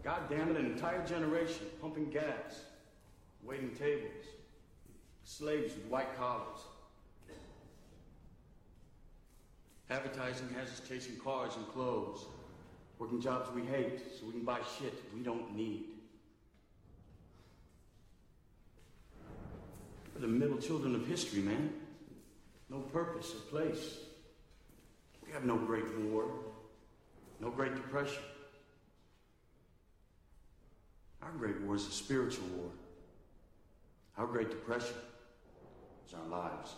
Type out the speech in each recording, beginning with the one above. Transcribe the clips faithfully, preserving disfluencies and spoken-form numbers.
God damn it, an entire generation pumping gas, waiting tables, slaves with white collars. Advertising has us chasing cars and clothes, working jobs we hate so we can buy shit we don't need. We're the middle children of history, man. No purpose or place. We have no Great War, no Great Depression. Our Great War is a spiritual war. Our Great Depression is our lives.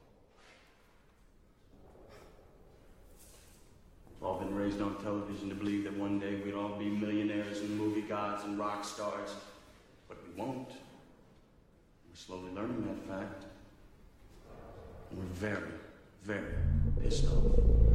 We've all been raised on television to believe that one day we'd all be millionaires and movie gods and rock stars, but we won't. We're slowly learning that fact. And we're very, very pissed off.